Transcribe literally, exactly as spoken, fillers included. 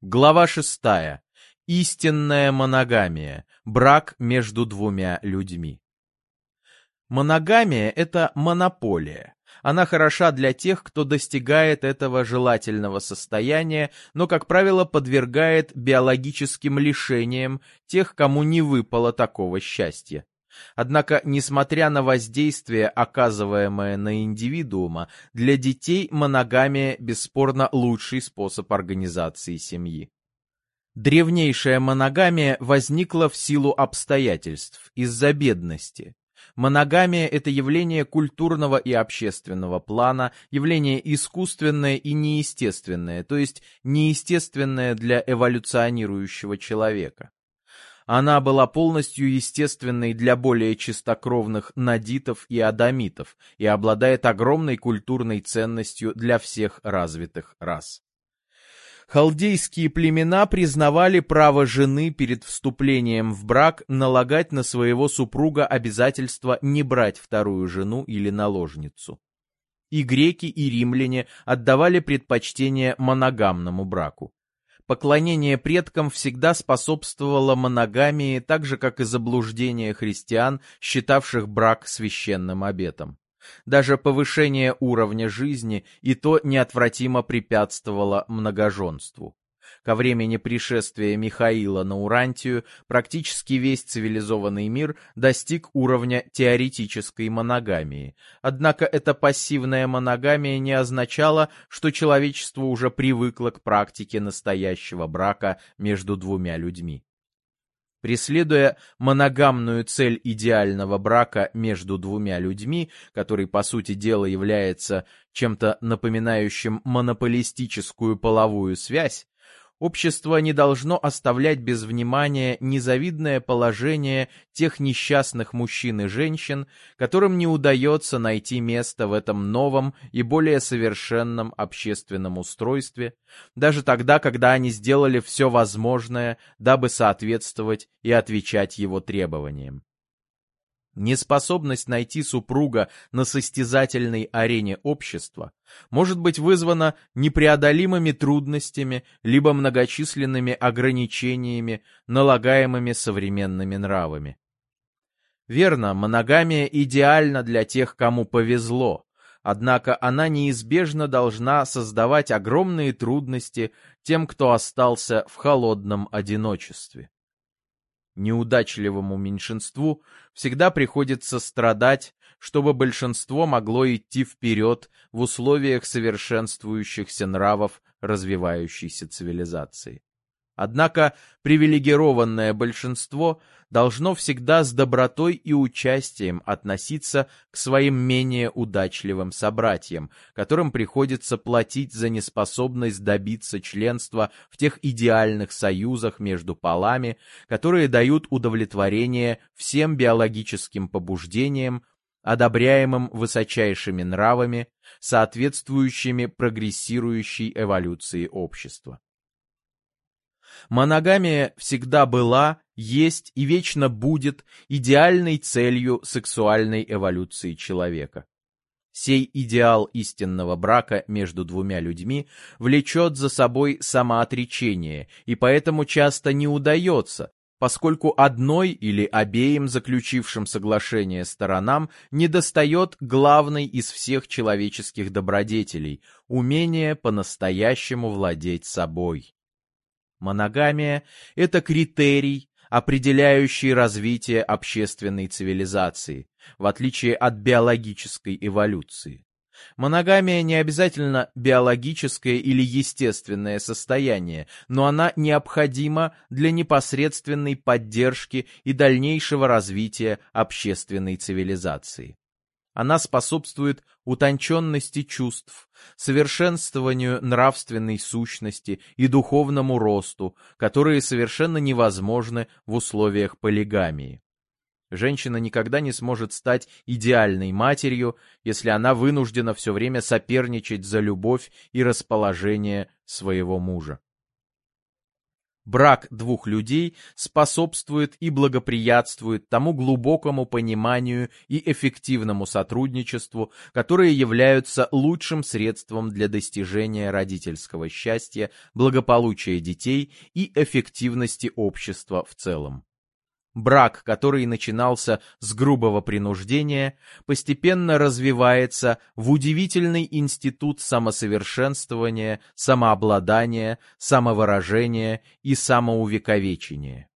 Глава шестая. Истинная моногамия. Брак между двумя людьми. Моногамия — это монополия. Она хороша для тех, кто достигает этого желательного состояния, но, как правило, подвергает биологическим лишениям тех, кому не выпало такого счастья. Однако, несмотря на воздействие, оказываемое на индивидуума, для детей моногамия бесспорно лучший способ организации семьи. Древнейшая моногамия возникла в силу обстоятельств, из-за бедности. Моногамия — это явление культурного и общественного плана, явление искусственное и неестественное, то есть неестественное для эволюционирующего человека. Она была полностью естественной для более чистокровных надитов и адамитов и обладает огромной культурной ценностью для всех развитых рас. Халдейские племена признавали право жены перед вступлением в брак налагать на своего супруга обязательство не брать вторую жену или наложницу. И греки, и римляне отдавали предпочтение моногамному браку. Поклонение предкам всегда способствовало моногамии, так же, как и заблуждение христиан, считавших брак священным обетом. Даже повышение уровня жизни и то неотвратимо препятствовало многоженству. Ко времени пришествия Михаила на Урантию практически весь цивилизованный мир достиг уровня теоретической моногамии. Однако эта пассивная моногамия не означала, что человечество уже привыкло к практике настоящего брака между двумя людьми. Преследуя моногамную цель идеального брака между двумя людьми, который, по сути дела, является чем-то напоминающим монополистическую половую связь, общество не должно оставлять без внимания незавидное положение тех несчастных мужчин и женщин, которым не удается найти место в этом новом и более совершенном общественном устройстве, даже тогда, когда они сделали все возможное, дабы соответствовать и отвечать его требованиям. Неспособность найти супруга на состязательной арене общества может быть вызвана непреодолимыми трудностями либо многочисленными ограничениями, налагаемыми современными нравами. Верно, моногамия идеальна для тех, кому повезло, однако она неизбежно должна создавать огромные трудности тем, кто остался в холодном одиночестве. Неудачливому меньшинству всегда приходится страдать, чтобы большинство могло идти вперед в условиях совершенствующихся нравов развивающейся цивилизации. Однако привилегированное большинство должно всегда с добротой и участием относиться к своим менее удачливым собратьям, которым приходится платить за неспособность добиться членства в тех идеальных союзах между полами, которые дают удовлетворение всем биологическим побуждениям, одобряемым высочайшими нравами, соответствующими прогрессирующей эволюции общества. Моногамия всегда была, есть и вечно будет идеальной целью сексуальной эволюции человека. Сей идеал истинного брака между двумя людьми влечет за собой самоотречение и поэтому часто не удается, поскольку одной или обеим заключившим соглашение сторонам недостает главной из всех человеческих добродетелей – умения по-настоящему владеть собой. Моногамия – это критерий, определяющий развитие общественной цивилизации, в отличие от биологической эволюции. Моногамия не обязательно биологическое или естественное состояние, но она необходима для непосредственной поддержки и дальнейшего развития общественной цивилизации. Она способствует утонченности чувств, совершенствованию нравственной сущности и духовному росту, которые совершенно невозможны в условиях полигамии. Женщина никогда не сможет стать идеальной матерью, если она вынуждена все время соперничать за любовь и расположение своего мужа. Брак двух людей способствует и благоприятствует тому глубокому пониманию и эффективному сотрудничеству, которые являются лучшим средством для достижения родительского счастья, благополучия детей и эффективности общества в целом. Брак, который начинался с грубого принуждения, постепенно развивается в удивительный институт самосовершенствования, самообладания, самовыражения и самоувековечения.